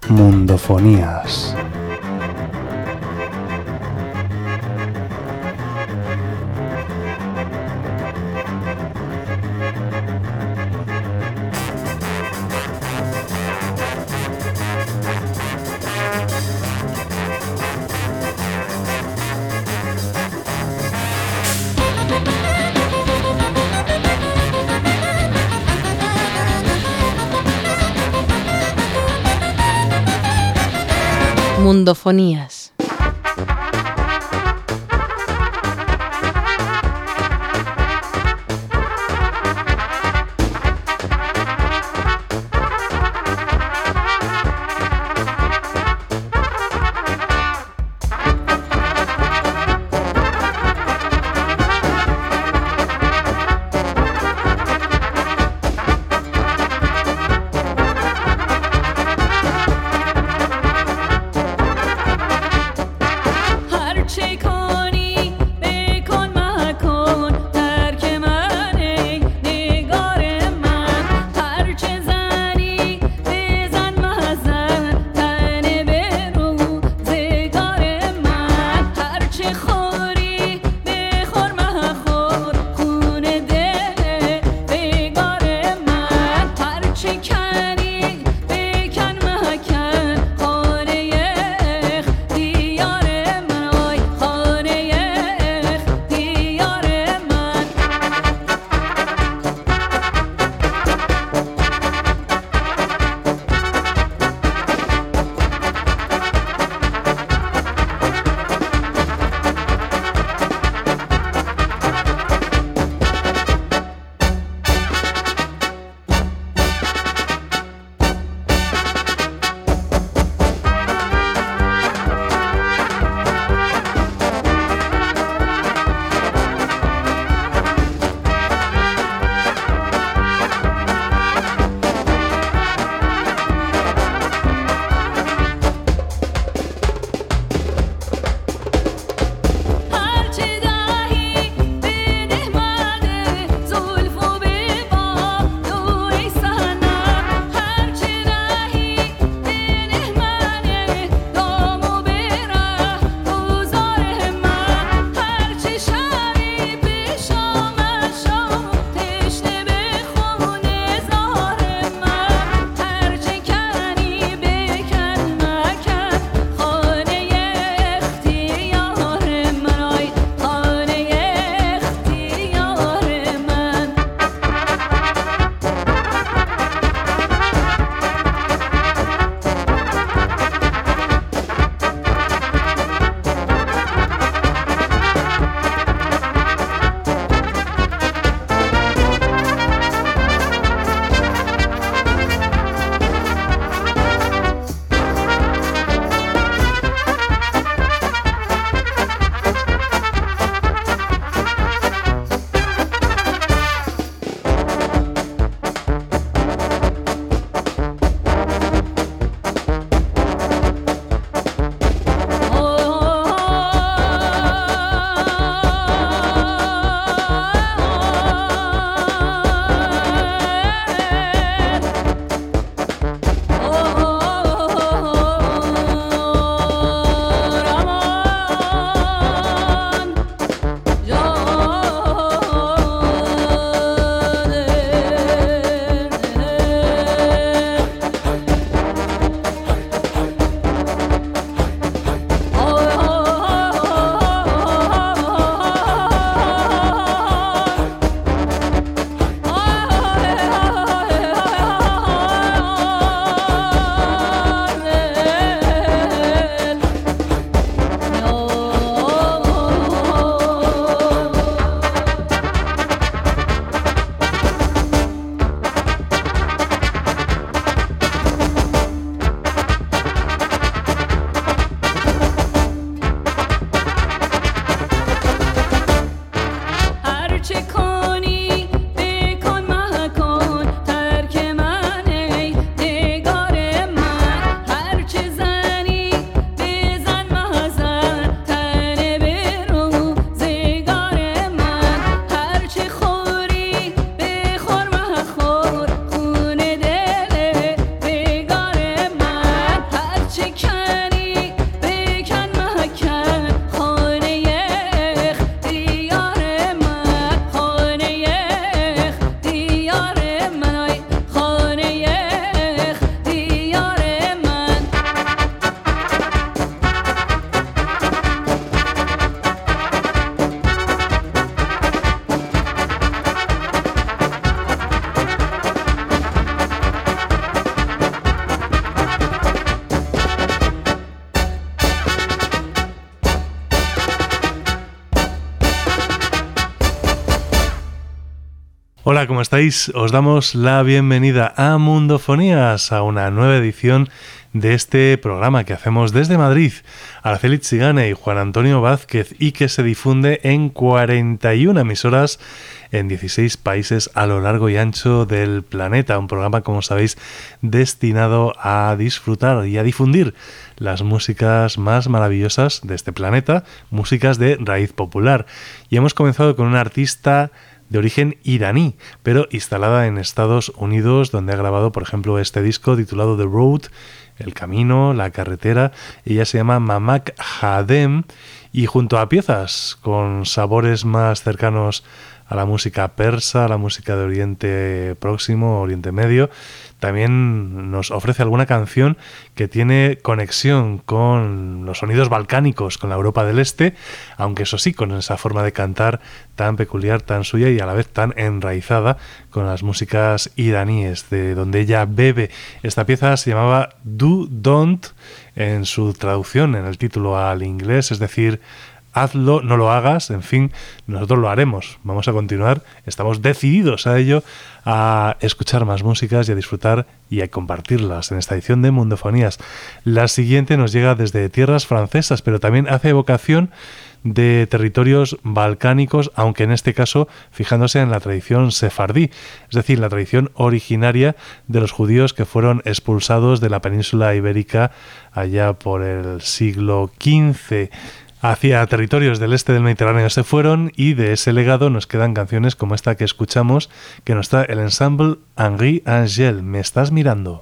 Mundofonías. Mundofonías. Hola, ¿cómo estáis? Os damos la bienvenida a Mundofonías, a una nueva edición de este programa que hacemos desde Madrid, Araceli Tsigane y Juan Antonio Vázquez, y que se difunde en 41 emisoras en 16 países a lo largo y ancho del planeta. Un programa, como sabéis, destinado a disfrutar y a difundir las músicas más maravillosas de este planeta, músicas de raíz popular. Y hemos comenzado con una artista de origen iraní, pero instalada en Estados Unidos, donde ha grabado, por ejemplo, este disco titulado The Road, El Camino, La Carretera. Ella se llama Mamak Hadem, y junto a piezas con sabores más cercanos a la música persa, a la música de Oriente Próximo, Oriente Medio, también nos ofrece alguna canción que tiene conexión con los sonidos balcánicos, con la Europa del Este, aunque eso sí, con esa forma de cantar tan peculiar, tan suya y a la vez tan enraizada con las músicas iraníes, de donde ella bebe. Esta pieza se llamaba Do Don't, en su traducción, en el título al inglés, es decir, hazlo, no lo hagas, en fin, nosotros lo haremos. Vamos a continuar, estamos decididos a ello, a escuchar más músicas y a disfrutar y a compartirlas en esta edición de Mundofonías. La siguiente nos llega desde tierras francesas, pero también hace evocación de territorios balcánicos, aunque en este caso fijándose en la tradición sefardí, es decir, la tradición originaria de los judíos que fueron expulsados de la península ibérica allá por el siglo XV. Hacia territorios del este del Mediterráneo se fueron, y de ese legado nos quedan canciones como esta que escuchamos, que nos trae el ensemble Henri Angel, Me estás mirando.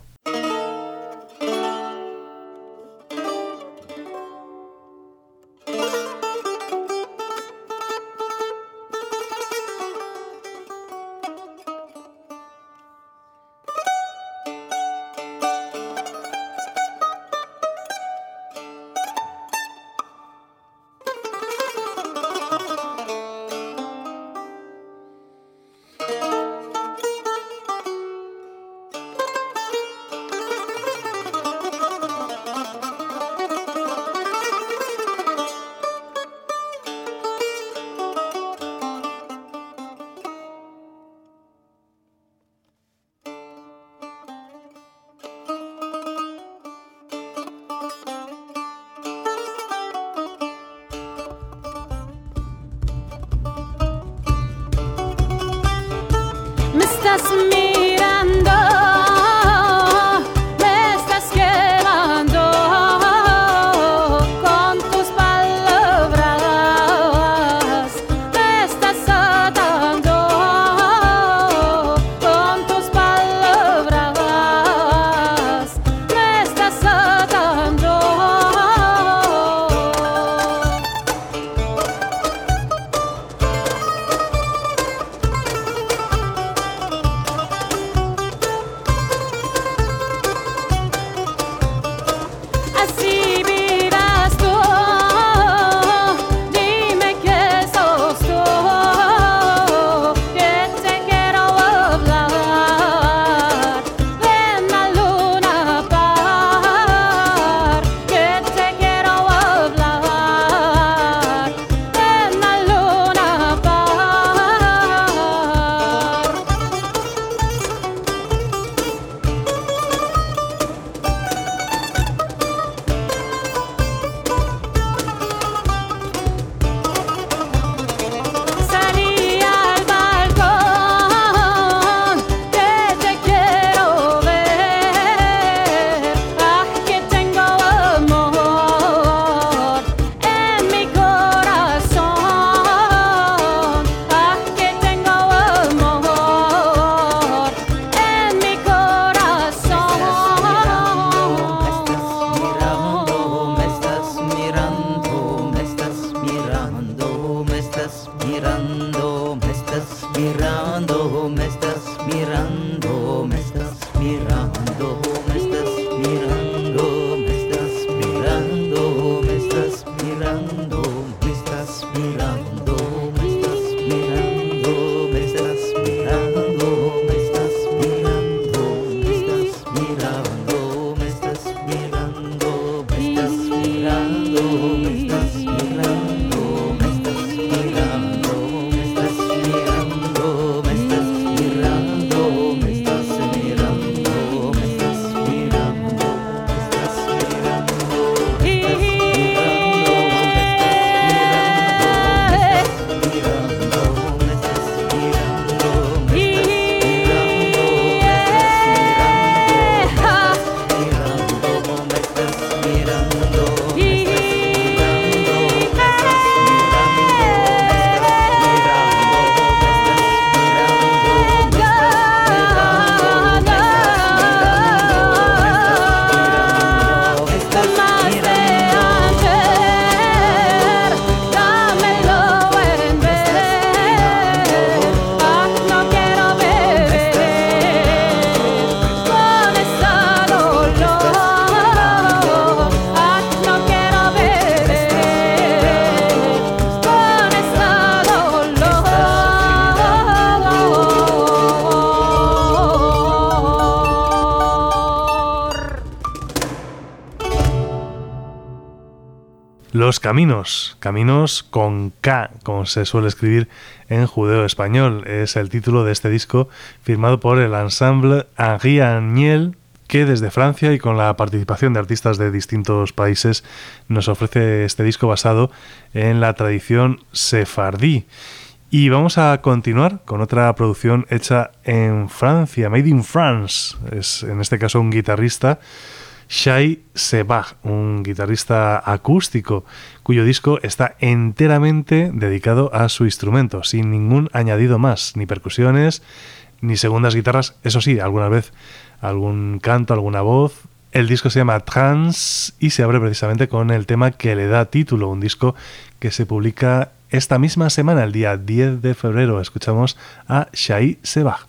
Los Caminos, Caminos con K, como se suele escribir en judeo-español, es el título de este disco firmado por el ensemble Henri Agnel, que desde Francia y con la participación de artistas de distintos países nos ofrece este disco basado en la tradición sefardí. Y vamos a continuar con otra producción hecha en Francia, Made in France. Es en este caso un guitarrista, Shai Sebag, un guitarrista acústico cuyo disco está enteramente dedicado a su instrumento, sin ningún añadido más, ni percusiones, ni segundas guitarras, eso sí, alguna vez algún canto, alguna voz. El disco se llama Trans y se abre precisamente con el tema que le da título, un disco que se publica esta misma semana, el día 10 de febrero. Escuchamos a Shai Sebag.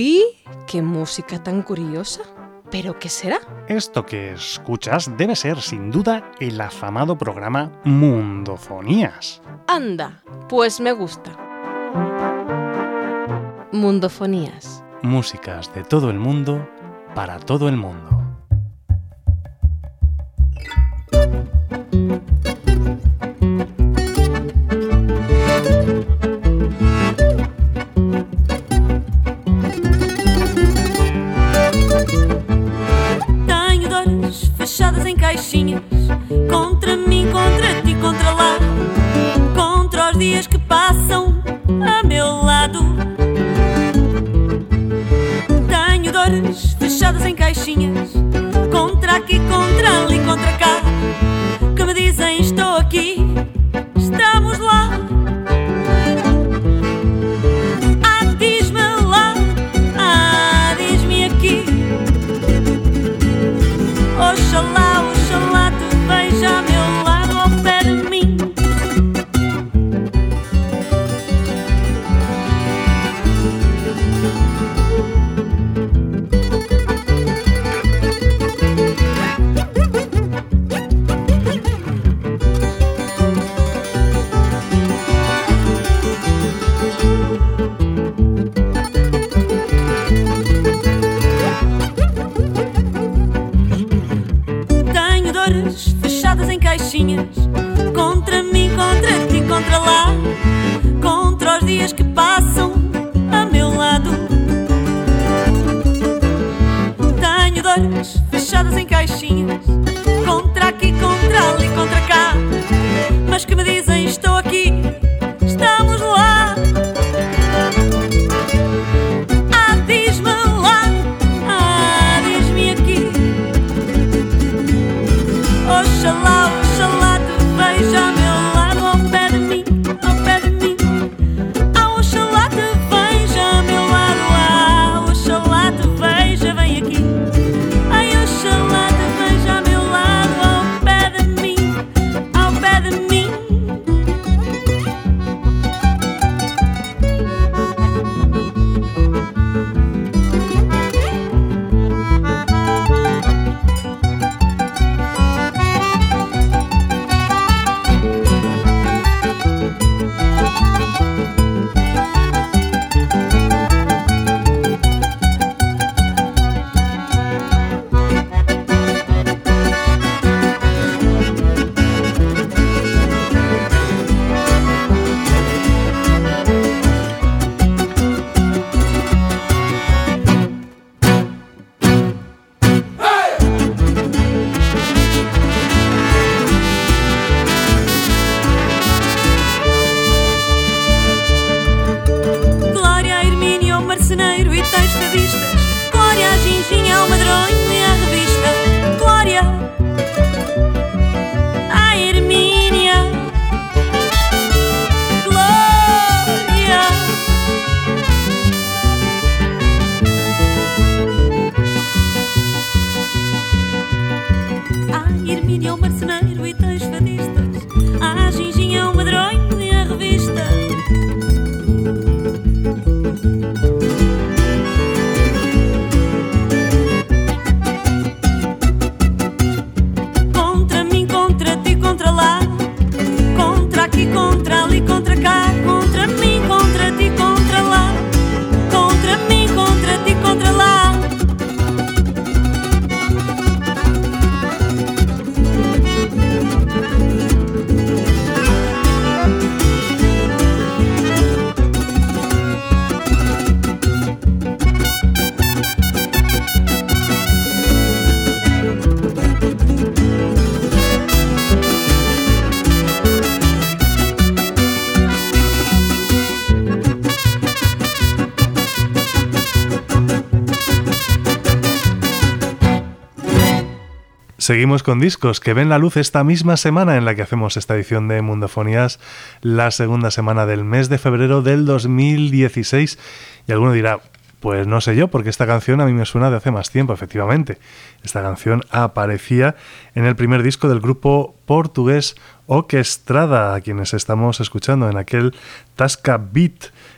Uy, qué música tan curiosa. ¿Pero qué será? Esto que escuchas debe ser, sin duda, el afamado programa Mundofonías. Anda, pues me gusta. Mundofonías. Músicas de todo el mundo, para todo el mundo. Tenho dores fechadas em caixinhas, contra mim, contra ti, contra lá, contra os dias que passam a meu lado. Tenho dores fechadas em caixinhas, contra aqui, contra ali, contra cá, que me dizem estou aqui, estamos lá. Diz-me lá, diz-me aqui. Oxalá, oxalá te veja a meu lado, ao pé de mim. Tenho dores fechadas em caixinhas, contra mim, contra ti, contra lá, contra os dias que passam a meu lado. Tenho dores fechadas em caixinhas, contra aqui, contra ali, contra cá, mas que me dizem estou aqui, estamos lá. Diz-me lá, diz-me aqui. Oxalá, oxalá te veja a meu lado, ao pé de mim, ao pé de mim. Oxalá te veja a meu lado, oxalá te veja, vem aqui. Oxalá te veja a meu lado, ao pé de mim, ao pé de mim. Glória a Hermínio, ao marceneiro e tais fadistas. Glória a Ginginha, ao madronho e à revista. Glória a Hermínia. Glória. A Hermínio, ao marceneiro e tais fadistas. A Ginginha, ao madronho e à revista. Contra mim, contra ti, contra lá, contra aqui, contra ali, contra cá, contra mim, contra ti, contra lá, contra mim, contra ti, contra lá. Seguimos con discos que ven la luz esta misma semana en la que hacemos esta edición de Mundofonías, la segunda semana del mes de febrero del 2016. Y alguno dirá, pues no sé yo, porque esta canción a mí me suena de hace más tiempo, efectivamente. Esta canción aparecía en el primer disco del grupo portugués Orquestrada, a quienes estamos escuchando en aquel Tasca Beat,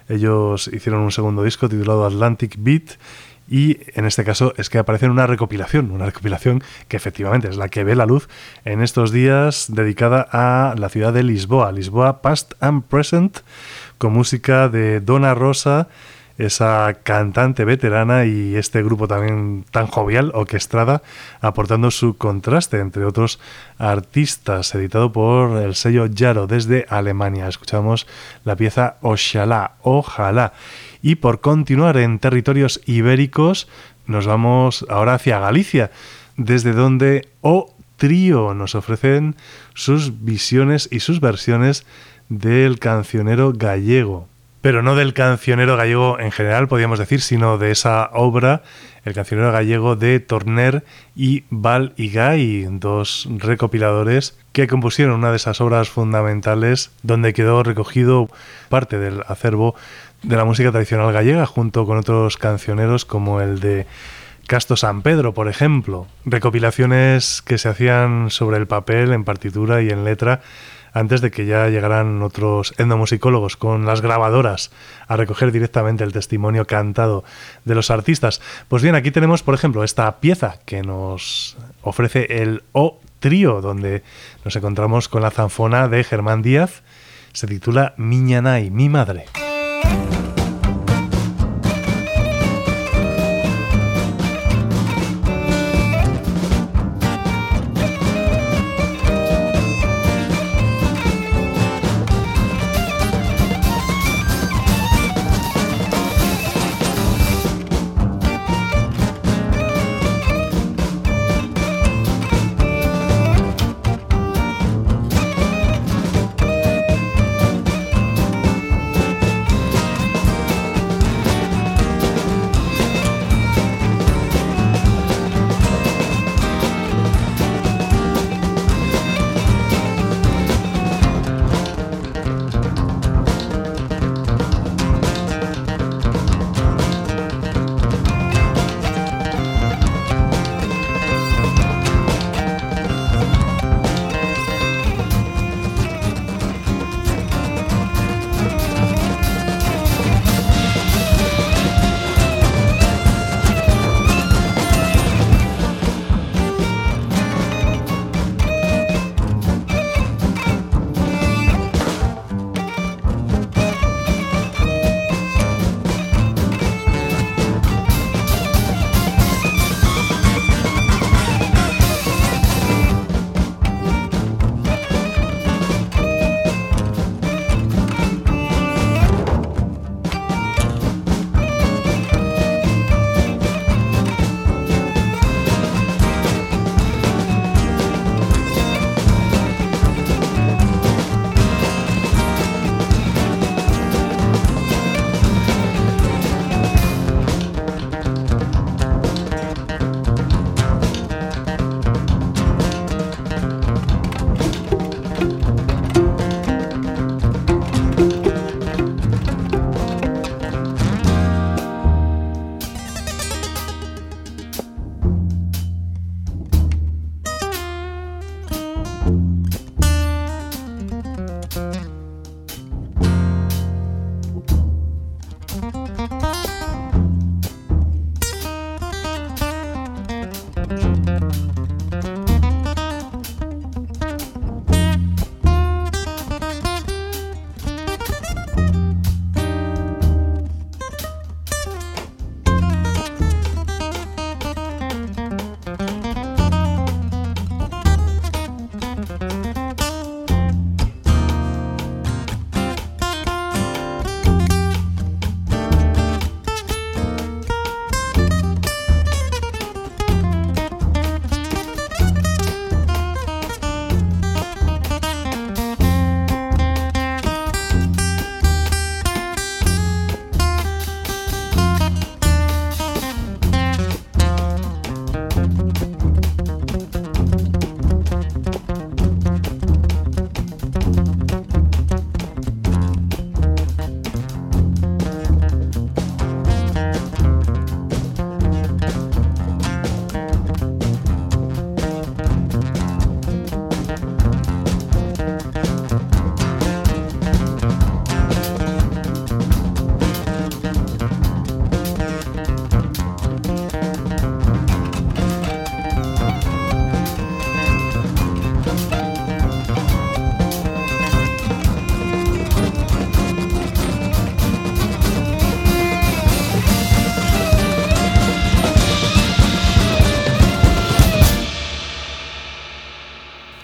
Ellos hicieron un segundo disco titulado Atlantic Beat y en este caso es que aparece en una recopilación que efectivamente es la que ve la luz en estos días, dedicada a la ciudad de Lisboa Past and Present, con música de Dona Rosa, esa cantante veterana, y este grupo también tan jovial, Orquestrada, aportando su contraste entre otros artistas, editado por el sello Yaro desde Alemania. Escuchamos la pieza Ojalá. Y por continuar en territorios ibéricos, nos vamos ahora hacia Galicia, desde donde O Trío nos ofrecen sus visiones y sus versiones del cancionero gallego. Pero no del cancionero gallego en general, podríamos decir, sino de esa obra, el cancionero gallego de Torner y Val y Gay, dos recopiladores que compusieron una de esas obras fundamentales donde quedó recogido parte del acervo de la música tradicional gallega, junto con otros cancioneros como el de Casto San Pedro, por ejemplo. Recopilaciones que se hacían sobre el papel, en partitura y en letra, antes de que ya llegaran otros etnomusicólogos con las grabadoras a recoger directamente el testimonio cantado de los artistas. Pues bien, aquí tenemos, por ejemplo, esta pieza que nos ofrece el O Trío, donde nos encontramos con la zanfona de Germán Díaz. Se titula Miña Nai, mi madre.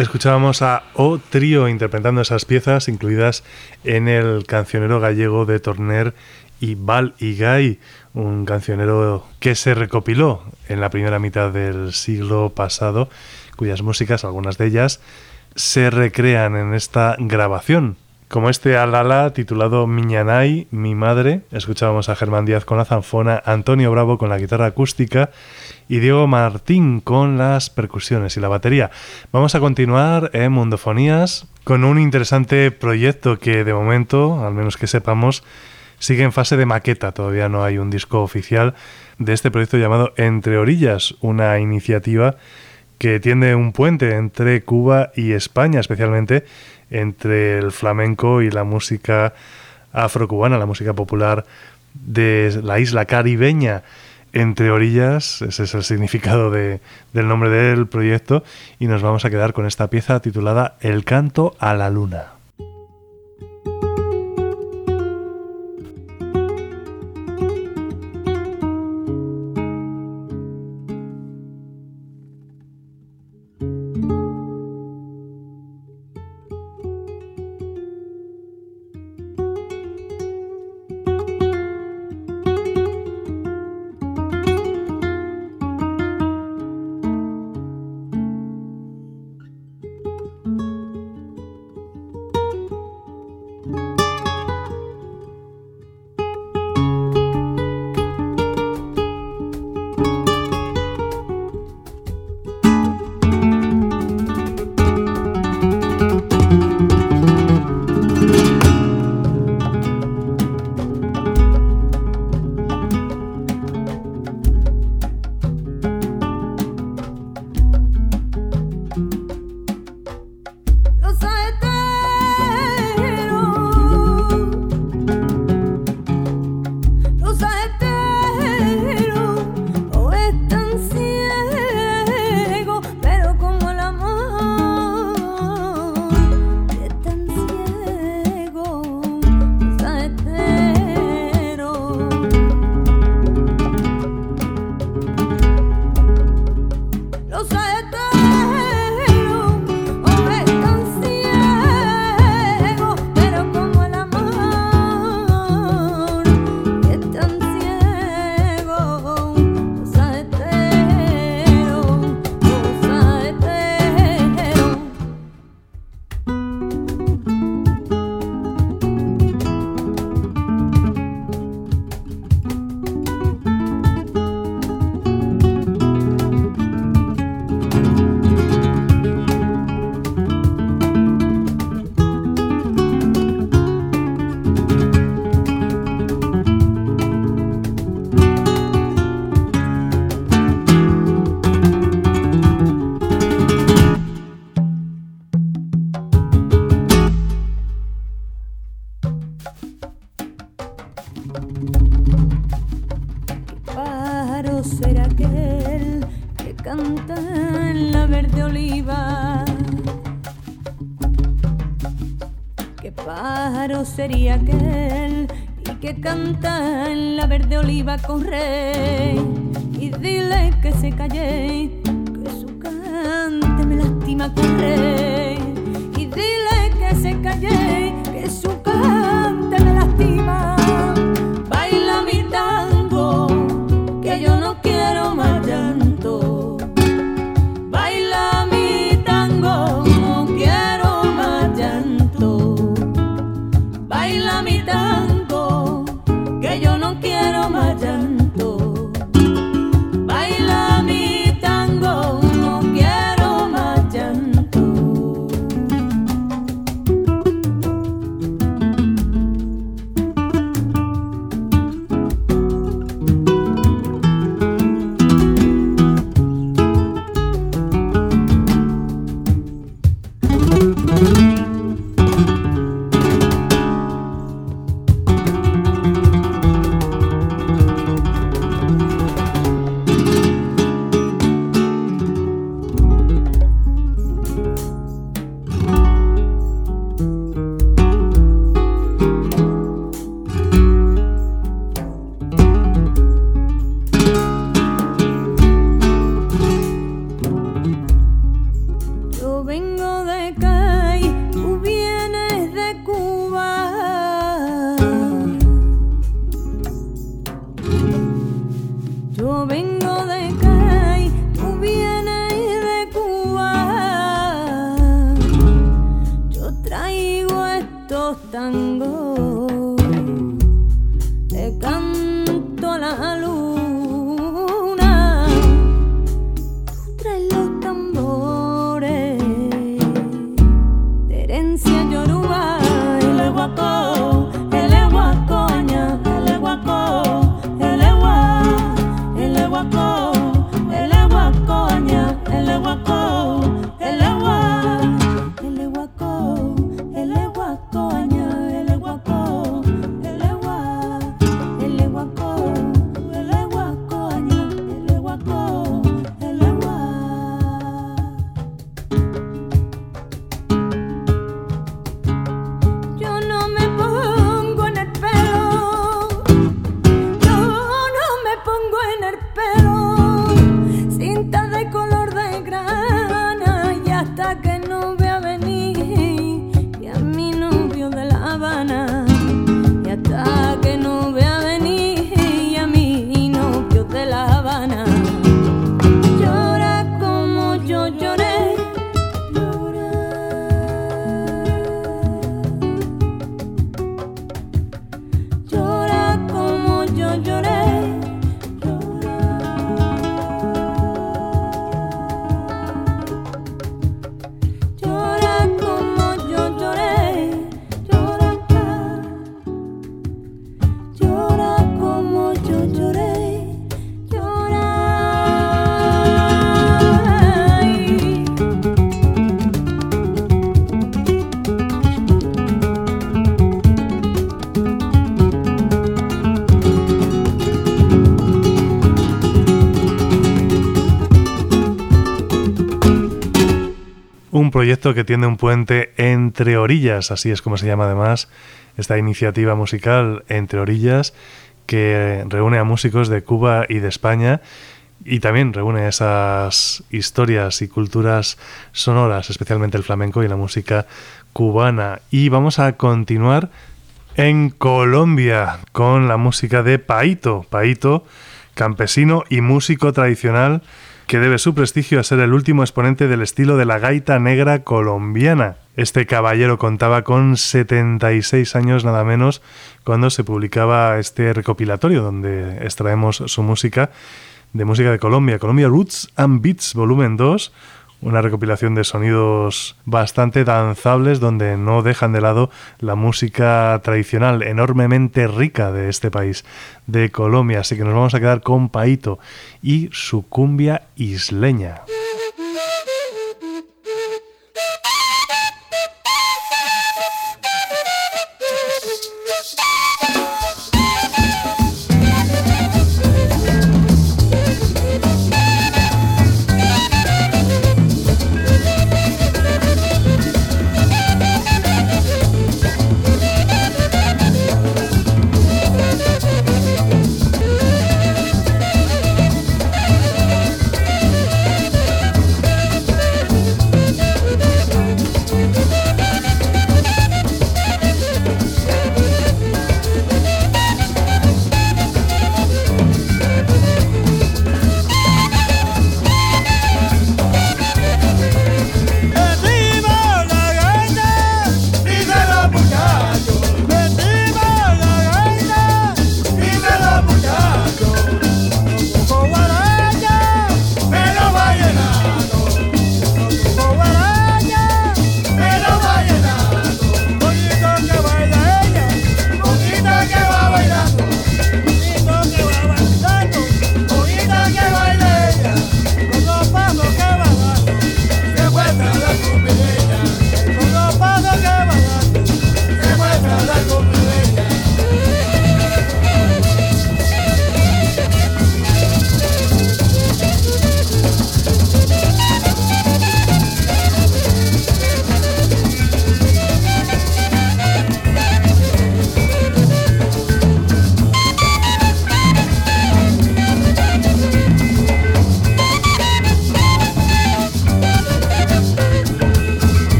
Escuchábamos a O Trío interpretando esas piezas incluidas en el cancionero gallego de Torner y Val y Gay, un cancionero que se recopiló en la primera mitad del siglo pasado, cuyas músicas, algunas de ellas, se recrean en esta grabación. Como este Alala titulado Miñanay, mi madre. Escuchábamos a Germán Díaz con la zanfona, Antonio Bravo con la guitarra acústica y Diego Martín con las percusiones y la batería. Vamos a continuar en Mundofonías con un interesante proyecto que de momento, al menos que sepamos, sigue en fase de maqueta. Todavía no hay un disco oficial de este proyecto llamado Entre Orillas, una iniciativa que tiende un puente entre Cuba y España, especialmente entre el flamenco y la música afrocubana, la música popular de la isla caribeña. Entre Orillas, ese es el significado del nombre del proyecto, y nos vamos a quedar con esta pieza titulada El canto a la luna. Sería aquel y que canta en la verde oliva con rey, y dile que se calle, que su cante me lastima con rey, y dile que se calle, que su cante me lastima. Baila mi tango, que yo no quiero más llanto. Baila mi tango, no quiero más llanto. Baila mi tango, que yo no quiero más llanto. Baila mi tango, no quiero más llanto. Yo vengo de Cay, tú vienes de Cuba. Yo vengo de Cay, tú vienes de Cuba. Yo traigo estos tangos, le canto a la luna. Tú traes los tambores de herencia yoruba. El guaco, el guacoña, el guaco, el guaco, el guaco, el guacoña, el guaco, el guaco, el guaco, el guacoña, el guaco, el guaco, el guaco, el guacoña, el guaco, el guaco. Yo no me pongo en el pelo, yo no me pongo en el pelo cinta de color de grana, y hasta que no vea venir y a mi novio de La Habana, y hasta que no vea venir y a mi novio de La Habana. Llora como yo lloré, llora como yo lloré, llora como yo lloré, llora como yo lloré, llora. Un proyecto que tiene un puente entre orillas, así es como se llama además esta iniciativa musical Entre Orillas, que reúne a músicos de Cuba y de España y también reúne esas historias y culturas sonoras, especialmente el flamenco y la música cubana. Y vamos a continuar en Colombia con la música de Paito. Paito, campesino y músico tradicional que debe su prestigio a ser el último exponente del estilo de la gaita negra colombiana. Este caballero contaba con 76 años nada menos cuando se publicaba este recopilatorio donde extraemos su música de Colombia, Colombia Roots and Beats Volumen 2, una recopilación de sonidos bastante danzables donde no dejan de lado la música tradicional enormemente rica de este país, de Colombia. Así que nos vamos a quedar con Paito y su cumbia isleña.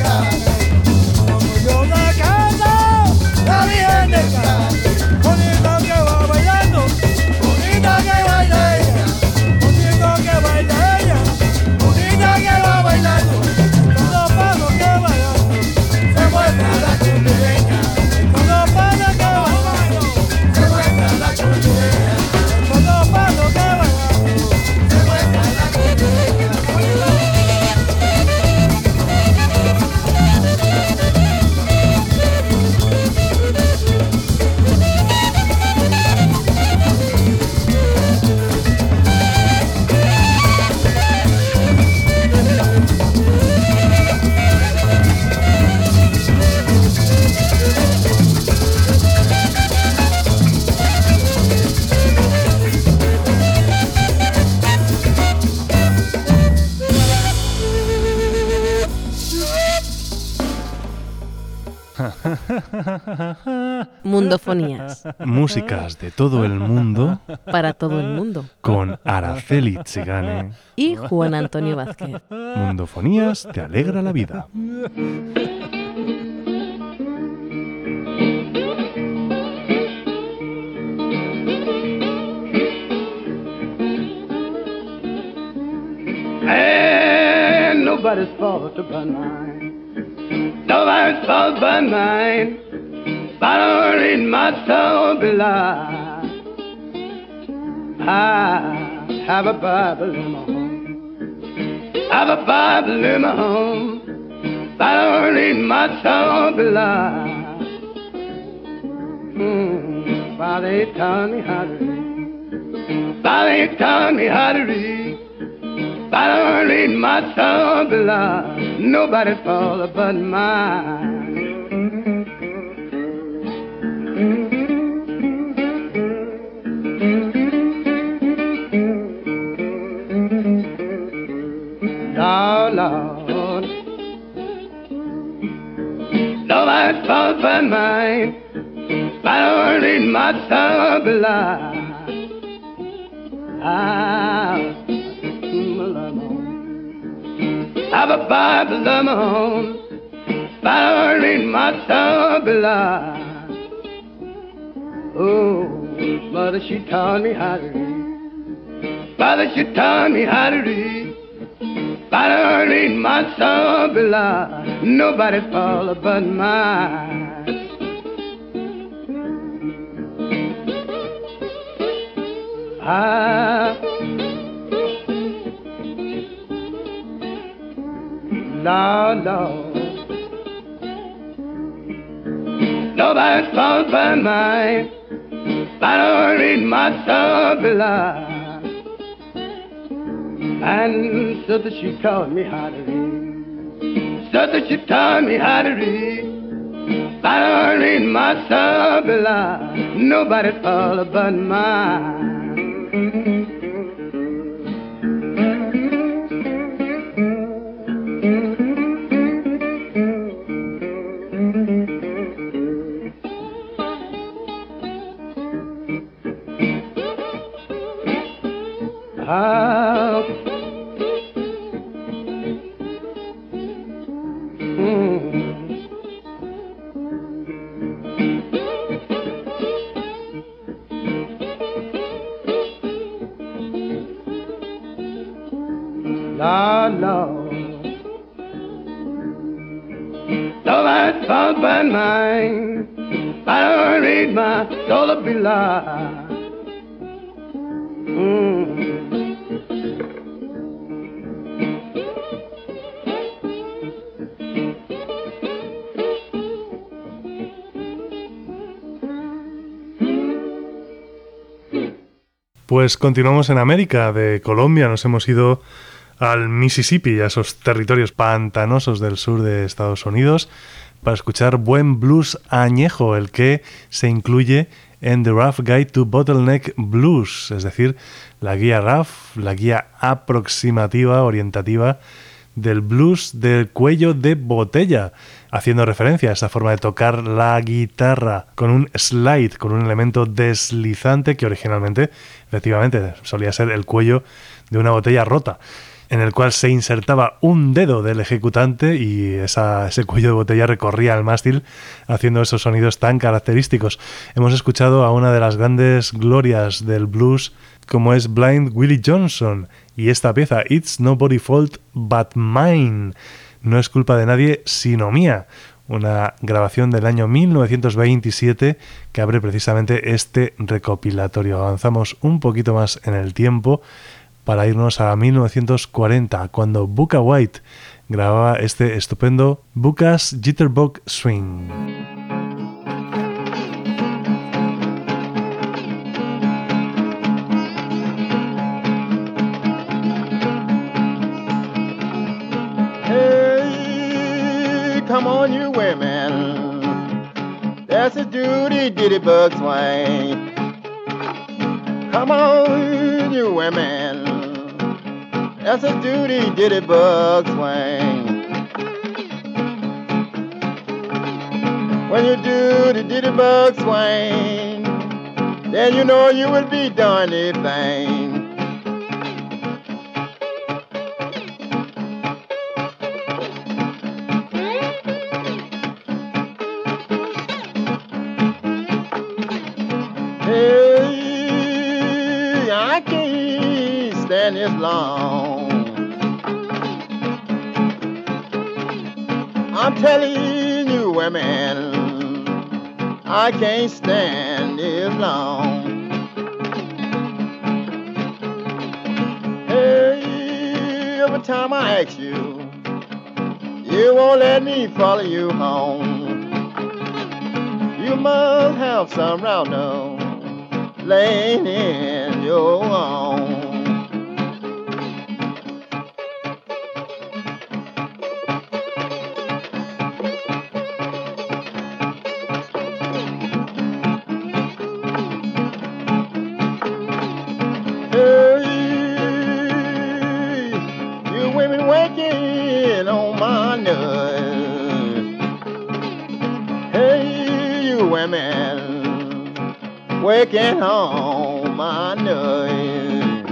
Mundofonías. Músicas de todo el mundo Para todo el mundo. con Araceli Chigane. Y Juan Antonio Vázquez. Mundofonías te alegra la vida. And nobody's fault but mine. Nobody's fault but mine. But I don't read my soul belie. I have a Bible in my home. I have a Bible in my home. But I don't read my soul belie. Father ain't taught me how to read. Father ain't taught me how to read. I don't read my soul below. Nobody's fault but mine. Lord, Lord, nobody's fault but mine. I don't read my soul below. I have a Bible of my own, but I don't read my soul below. Oh, mother, she taught me how to read. Father, she taught me how to read. But I don't read my soul below. Nobody's fault but mine. Lord, Lord, nobody's fault but mine. I don't read my soul below. And so that she taught me how to read. So that she taught me how to read. I don't read my soul below. Nobody's fault but mine. Lord, Lord, nobody's fault but mine. I don't read my soul below. Pues continuamos en América. De Colombia nos hemos ido al Mississippi, a esos territorios pantanosos del sur de Estados Unidos, para escuchar buen blues añejo, el que se incluye en The Rough Guide to Bottleneck Blues, es decir, la guía rough, la guía aproximativa, orientativa del blues del cuello de botella, haciendo referencia a esa forma de tocar la guitarra con un slide, con un elemento deslizante que originalmente, efectivamente, solía ser el cuello de una botella rota. en el cual se insertaba un dedo del ejecutante y ese cuello de botella recorría el mástil haciendo esos sonidos tan característicos. Hemos escuchado a una de las grandes glorias del blues como es Blind Willie Johnson y esta pieza It's Nobody's Fault But Mine, no es culpa de nadie sino mía, una grabación del año 1927 que abre precisamente este recopilatorio. Avanzamos un poquito más en el tiempo para irnos a 1940, cuando Bukka White grababa este estupendo Bukka's Jitterbug Swing. Come on, you women, that's a Jitterbug swing. Come on, you women, that's a Jitterbug swing. When you do the Jitterbug swing, then you know you will be doing anything. Hey, I can't stand this long. I'm telling you, women, I can't stand this long. Hey, every time I ask you, you won't let me follow you home. You must have some rounder laying in your own. Hey, you women working on my nerves. Hey, you women working on my nerves.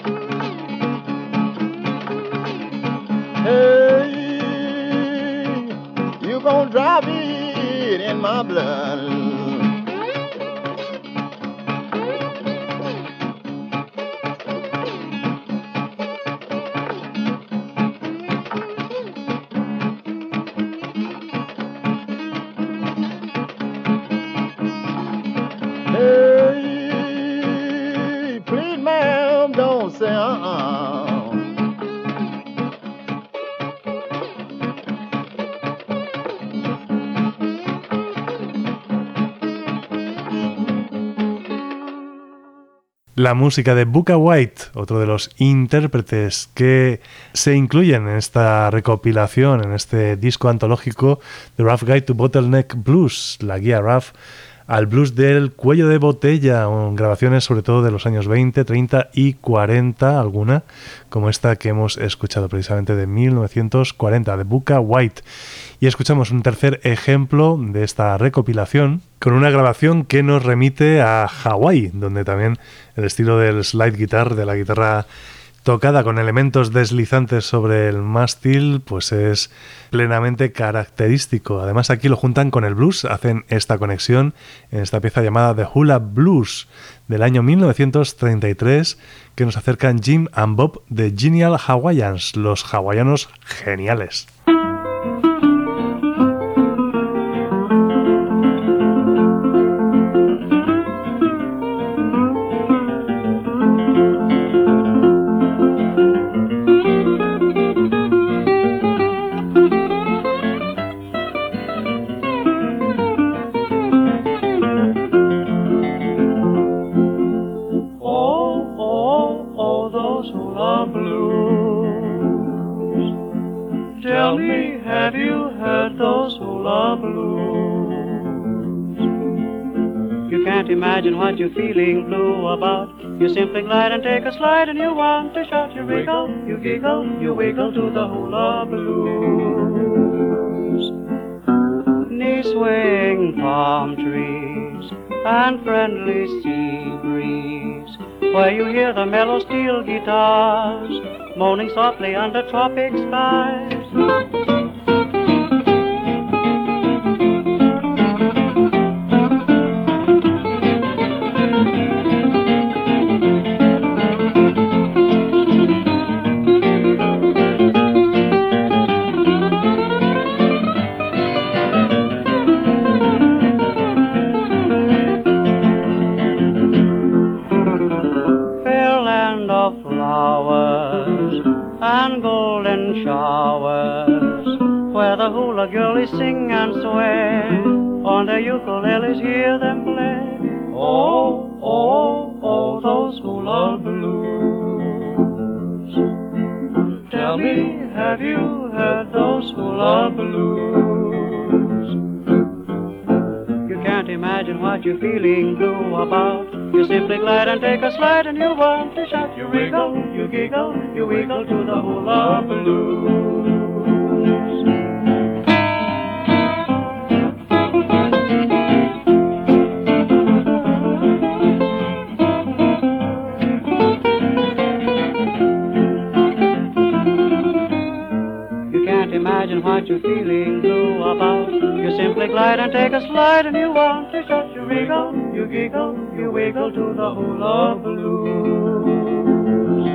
Hey, you gon' drive it in my blood. La música de Bukka White, otro de los intérpretes que se incluyen en esta recopilación, en este disco antológico The Rough Guide to Bottleneck Blues, la guía Rough al blues del cuello de botella, grabaciones sobre todo de los años 20, 30 y 40, alguna como esta que hemos escuchado precisamente de 1940, de Bukka White. Y escuchamos un tercer ejemplo de esta recopilación con una grabación que nos remite a Hawái, donde también el estilo del slide guitar, de la guitarra tocada con elementos deslizantes sobre el mástil, pues es plenamente característico. Además aquí lo juntan con el blues, hacen esta conexión en esta pieza llamada The Hula Blues del año 1933, que nos acercan Jim and Bob de Genial Hawaiians, los hawaianos geniales. Imagine what you're feeling blue about. You simply glide and take a slide and you want to shout. You wiggle, you giggle, you wiggle to the hula blues. Knee swing palm trees and friendly sea breeze, where you hear the mellow steel guitars moaning softly under tropic skies. Girlies sing and sway on their ukuleles, hear them play. Oh, oh, oh, those hula blues. Tell me, have you heard those hula blues? You can't imagine what you're feeling blue about. You simply glide and take a slide and you want to shout. You wiggle, you giggle, you wiggle to the hula blues. Imagine what you're feeling blue about. You simply glide and take a slide and you want to shout. You wiggle, you giggle, you wiggle to the hula blues.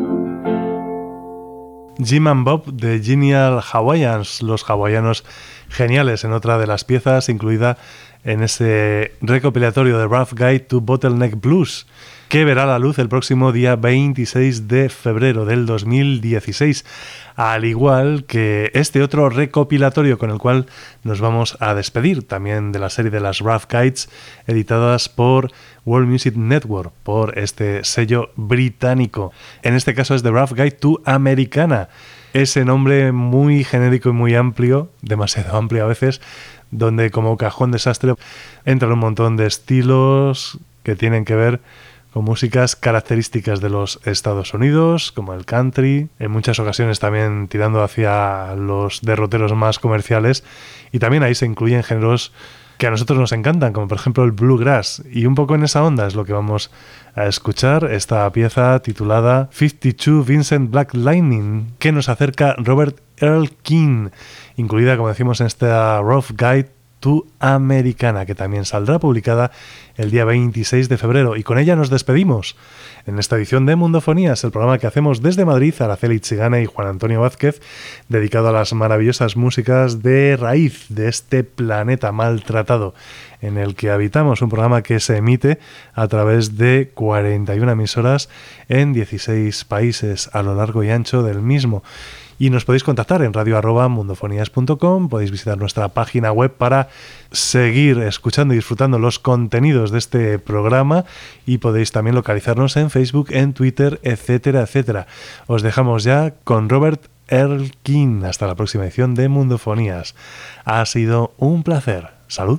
Jim and Bob de Genial Hawaiians, los hawaianos geniales, en otra de las piezas incluida en ese recopilatorio de Rough Guide to Bottleneck Blues, que verá la luz el próximo día 26 de febrero del 2016, al igual que este otro recopilatorio con el cual nos vamos a despedir, también de la serie de las Rough Guides, editadas por World Music Network, por este sello británico. En este caso es The Rough Guide to Americana, ese nombre muy genérico y muy amplio, demasiado amplio a veces, donde como cajón desastre entran un montón de estilos que tienen que ver con músicas características de los Estados Unidos, como el country, en muchas ocasiones también tirando hacia los derroteros más comerciales, y también ahí se incluyen géneros que a nosotros nos encantan, como por ejemplo el bluegrass, y un poco en esa onda es lo que vamos a escuchar, esta pieza titulada 52 Vincent Black Lightning, que nos acerca Robert Earl Keen, incluida, como decimos, en esta Rough Guide to Americana, que también saldrá publicada el día 26 de febrero. Y con ella nos despedimos en esta edición de Mundofonías, el programa que hacemos desde Madrid, Araceli Chigane y Juan Antonio Vázquez, dedicado a las maravillosas músicas de raíz de este planeta maltratado en el que habitamos, un programa que se emite a través de 41 emisoras en 16 países a lo largo y ancho del mismo. Y nos podéis contactar en radio@mundofonías.com, podéis visitar nuestra página web para seguir escuchando y disfrutando los contenidos de este programa, y podéis también localizarnos en Facebook, en Twitter, etcétera, etcétera. Os dejamos ya con Robert Earl Keen. Hasta la próxima edición de Mundofonías. Ha sido un placer. Salud.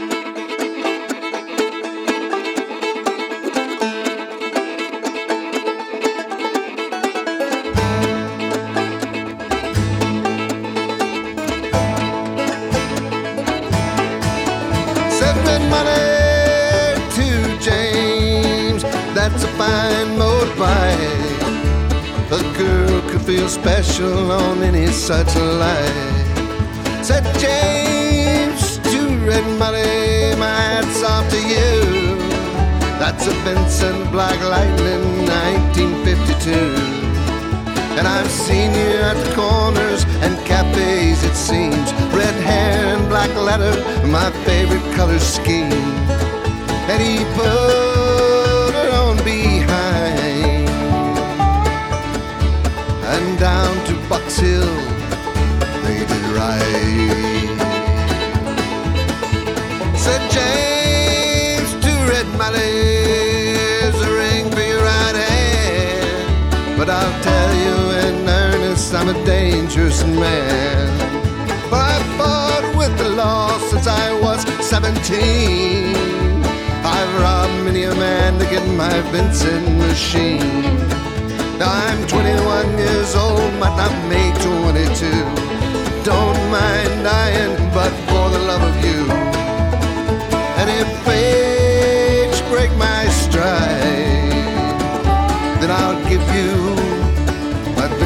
A girl could feel special on any such light. Said James to Red Money, my hat's off to you. That's a Vincent Black Lightning 1952. And I've seen you at the corners and cafes, it seems. Red hair and black leather, my favorite color scheme. And he put her on behind and down to Box Hill they did ride. Said James to Red Mally's a ring for your right hand, but I'll tell you in earnest I'm a dangerous man. For I fought with the law since I was 17. I've robbed many a man to get my Vincent machine. Now I'm 21 years old, might not make 22. Don't mind dying, but for the love of you. And if age break my stride, then I'll give you my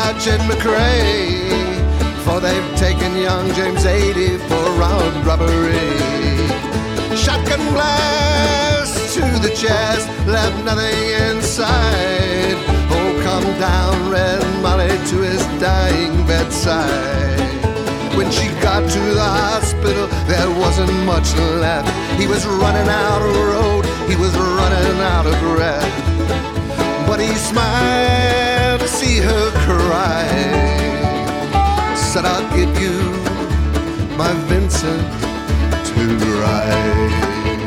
Dutch and McRae, for they've taken young James 80 for round robbery. Shotgun blast to the chest, left nothing inside. Oh, come down, Red Molly, to his dying bedside. When she got to the hospital, there wasn't much left. He was running out of road, he was running out of breath. But he smiled to see her cry. Said, I'll give you my Vincent to ride.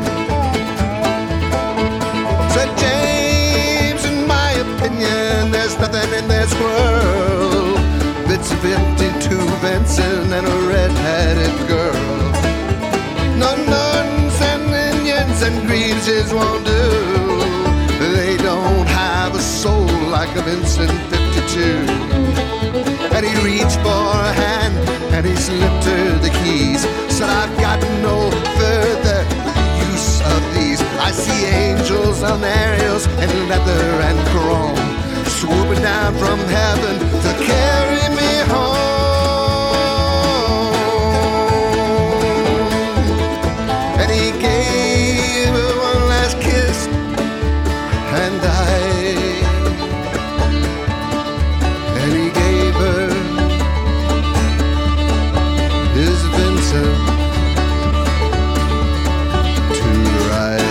Said James, in my opinion, there's nothing in this world. It's 52 Vincent and a red-headed girl. No nuns and Indians and Greaves won't do. They don't have a soul like a Vincent 52. And he reached for her hand and he slipped her the keys. Said, I've got no further use of these. I see angels on aerials and leather and chrome, swooping down from heaven to carry me home. And he gave her one last kiss and died. And he gave her his Vincent to ride.